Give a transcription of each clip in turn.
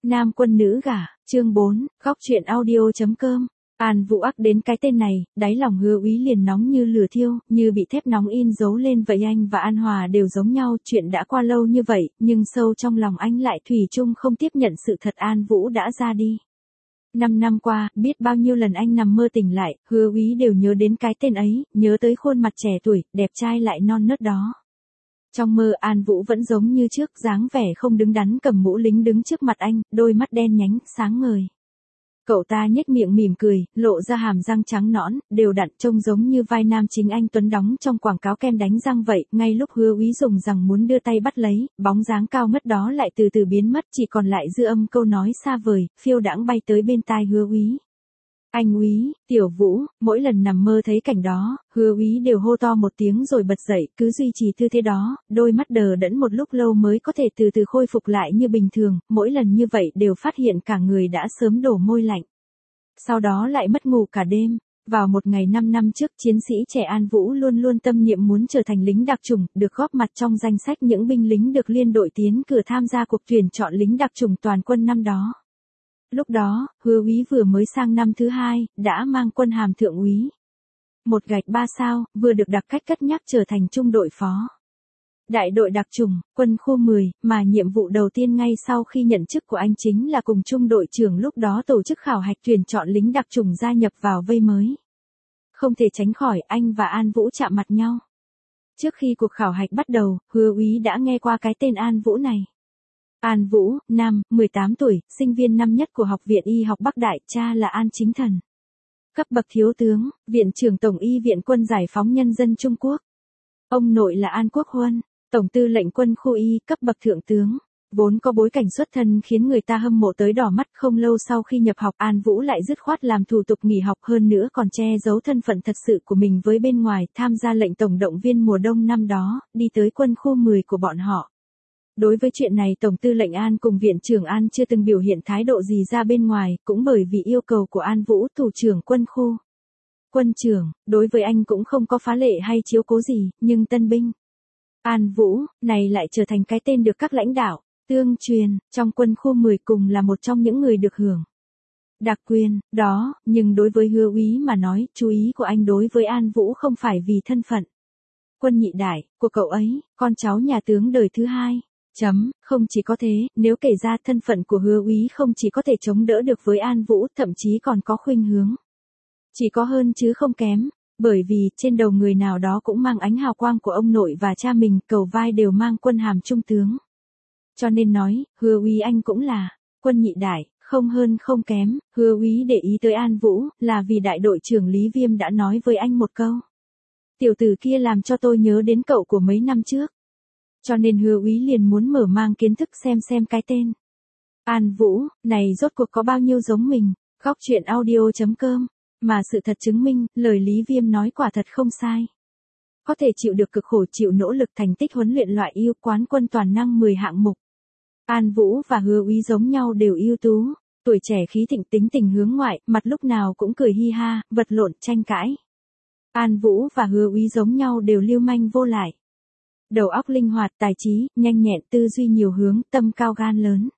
Nam quân nữ gả, chương 4, góc truyện audio.com. An Vũ ắc đến cái tên này, đáy lòng Hứa Úy liền nóng như lửa thiêu, như bị thép nóng in dấu lên vậy. Anh và An Hòa đều giống nhau, chuyện đã qua lâu như vậy, nhưng sâu trong lòng anh lại thủy chung không tiếp nhận sự thật An Vũ đã ra đi. 5 năm qua, biết bao nhiêu lần anh nằm mơ tỉnh lại, Hứa Úy đều nhớ đến cái tên ấy, nhớ tới khuôn mặt trẻ tuổi, đẹp trai lại non nớt đó. Trong mơ An Vũ vẫn giống như trước, dáng vẻ không đứng đắn cầm mũ lính đứng trước mặt anh, đôi mắt đen nhánh, sáng ngời. Cậu ta nhếch miệng mỉm cười, lộ ra hàm răng trắng nõn, đều đặn trông giống như vai nam chính anh tuấn đóng trong quảng cáo kem đánh răng vậy. Ngay lúc Hứa Úy dùng rằng muốn đưa tay bắt lấy, bóng dáng cao ngất đó lại từ từ biến mất, chỉ còn lại dư âm câu nói xa vời, phiêu đãng bay tới bên tai Hứa Úy. Anh Úy, Tiểu Vũ. Mỗi lần nằm mơ thấy cảnh đó, Hứa Úy đều hô to một tiếng rồi bật dậy, cứ duy trì tư thế đó, đôi mắt đờ đẫn một lúc lâu mới có thể từ từ khôi phục lại như bình thường, mỗi lần như vậy đều phát hiện cả người đã sớm đổ môi lạnh. Sau đó lại mất ngủ cả đêm. Vào một ngày 5 năm trước, chiến sĩ trẻ An Vũ luôn luôn tâm niệm muốn trở thành lính đặc chủng, được góp mặt trong danh sách những binh lính được liên đội tiến cử tham gia cuộc tuyển chọn lính đặc chủng toàn quân năm đó. Lúc đó, Hứa Úy vừa mới sang năm thứ 2, đã mang quân hàm thượng úy. Một gạch 3 sao, vừa được đặc cách cất nhắc trở thành trung đội phó. Đại đội đặc chủng, quân khu 10, mà nhiệm vụ đầu tiên ngay sau khi nhận chức của anh chính là cùng trung đội trưởng lúc đó tổ chức khảo hạch tuyển chọn lính đặc chủng gia nhập vào vây mới. Không thể tránh khỏi, anh và An Vũ chạm mặt nhau. Trước khi cuộc khảo hạch bắt đầu, Hứa Úy đã nghe qua cái tên An Vũ này. An Vũ, nam, 18 tuổi, sinh viên năm nhất của Học viện Y học Bắc Đại, cha là An Chính Thần. Cấp bậc thiếu tướng, Viện trưởng Tổng y Viện quân Giải phóng Nhân dân Trung Quốc. Ông nội là An Quốc Huân, Tổng tư lệnh quân khu Y, cấp bậc thượng tướng. Vốn có bối cảnh xuất thân khiến người ta hâm mộ tới đỏ mắt. Không lâu sau khi nhập học, An Vũ lại dứt khoát làm thủ tục nghỉ học, hơn nữa còn che giấu thân phận thật sự của mình với bên ngoài, tham gia lệnh tổng động viên mùa đông năm đó, đi tới quân khu 10 của bọn họ. Đối với chuyện này Tổng tư lệnh An cùng Viện trưởng An chưa từng biểu hiện thái độ gì ra bên ngoài, cũng bởi vì yêu cầu của An Vũ, thủ trưởng quân khu. Quân trưởng, đối với anh cũng không có phá lệ hay chiếu cố gì, nhưng tân binh An Vũ, này lại trở thành cái tên được các lãnh đạo tương truyền trong quân khu 10 cùng là một trong những người được hưởng đặc quyền đó, nhưng đối với Hứa Úy mà nói, chú ý của anh đối với An Vũ không phải vì thân phận quân nhị đại của cậu ấy, con cháu nhà tướng đời thứ 2. Không chỉ có thế, nếu kể ra thân phận của Hứa Úy không chỉ có thể chống đỡ được với An Vũ, thậm chí còn có khuynh hướng chỉ có hơn chứ không kém, bởi vì trên đầu người nào đó cũng mang ánh hào quang của ông nội và cha mình, cầu vai đều mang quân hàm trung tướng. Cho nên nói, Hứa Úy anh cũng là quân nhị đại, không hơn không kém. Hứa Úy để ý tới An Vũ là vì đại đội trưởng Lý Viêm đã nói với anh một câu. Tiểu tử kia làm cho tôi nhớ đến cậu của mấy năm trước. Cho nên Hứa Úy liền muốn mở mang kiến thức xem cái tên An Vũ này rốt cuộc có bao nhiêu giống mình. Góc truyện audio.com. Mà sự thật chứng minh, lời Lý Viêm nói quả thật không sai. Có thể chịu được cực khổ, chịu nỗ lực, thành tích huấn luyện loại ưu, quán quân toàn năng 10 hạng mục. An Vũ và Hứa Úy giống nhau đều ưu tú, tuổi trẻ khí thịnh, tính tình hướng ngoại, mặt lúc nào cũng cười hi ha, vật lộn, tranh cãi. An Vũ và Hứa Úy giống nhau đều lưu manh vô lại. Đầu óc linh hoạt, tài trí, nhanh nhẹn, tư duy nhiều hướng, tâm cao gan lớn.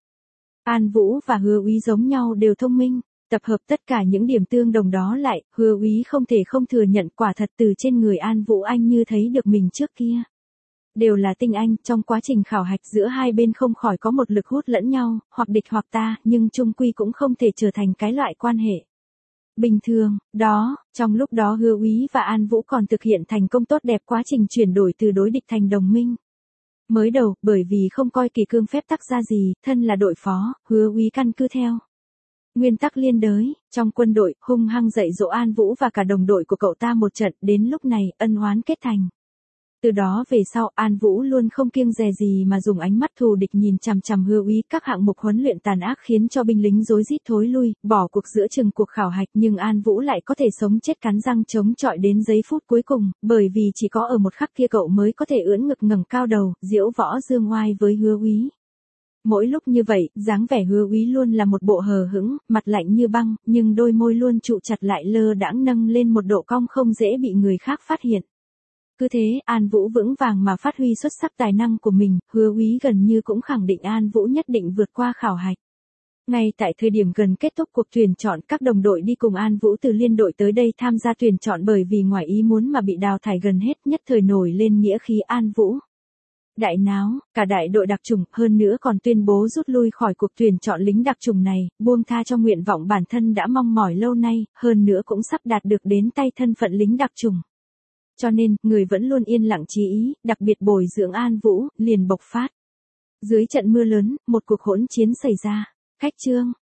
An Vũ và Hứa Úy giống nhau đều thông minh. Tập hợp tất cả những điểm tương đồng đó lại, Hứa Úy không thể không thừa nhận quả thật từ trên người An Vũ anh như thấy được mình trước kia. Đều là tinh anh, trong quá trình khảo hạch giữa hai bên không khỏi có một lực hút lẫn nhau, hoặc địch hoặc ta, nhưng chung quy cũng không thể trở thành cái loại quan hệ bình thường. Đó, trong lúc đó Hứa Úy và An Vũ còn thực hiện thành công tốt đẹp quá trình chuyển đổi từ đối địch thành đồng minh. Mới đầu, bởi vì không coi kỳ cương phép tắc ra gì, thân là đội phó, Hứa Úy căn cứ theo nguyên tắc liên đới, trong quân đội, hung hăng dạy dỗ An Vũ và cả đồng đội của cậu ta một trận, đến lúc này, ân oán kết thành. Từ đó về sau, An Vũ luôn không kiêng dè gì mà dùng ánh mắt thù địch nhìn chằm chằm Hứa Úy, các hạng mục huấn luyện tàn ác khiến cho binh lính rối rít thối lui, bỏ cuộc giữa chừng cuộc khảo hạch, nhưng An Vũ lại có thể sống chết cắn răng chống chọi đến giây phút cuối cùng, bởi vì chỉ có ở một khắc kia cậu mới có thể ưỡn ngực ngẩng cao đầu, diễu võ dương oai với Hứa Úy. Mỗi lúc như vậy, dáng vẻ Hứa Úy luôn là một bộ hờ hững, mặt lạnh như băng, nhưng đôi môi luôn trụ chặt lại lơ đãng nâng lên một độ cong không dễ bị người khác phát hiện. Cứ thế, An Vũ vững vàng mà phát huy xuất sắc tài năng của mình, Hứa Úy gần như cũng khẳng định An Vũ nhất định vượt qua khảo hạch. Ngay tại thời điểm gần kết thúc cuộc tuyển chọn, các đồng đội đi cùng An Vũ từ liên đội tới đây tham gia tuyển chọn bởi vì ngoài ý muốn mà bị đào thải gần hết, nhất thời nổi lên nghĩa khí An Vũ. Đại náo, cả đại đội đặc chủng, hơn nữa còn tuyên bố rút lui khỏi cuộc tuyển chọn lính đặc chủng này, buông tha cho nguyện vọng bản thân đã mong mỏi lâu nay, hơn nữa cũng sắp đạt được đến tay thân phận lính đặc chủng. Cho nên, người vẫn luôn yên lặng chí ý, đặc biệt bồi dưỡng An Vũ, liền bộc phát. Dưới trận mưa lớn, một cuộc hỗn chiến xảy ra. Khách trương,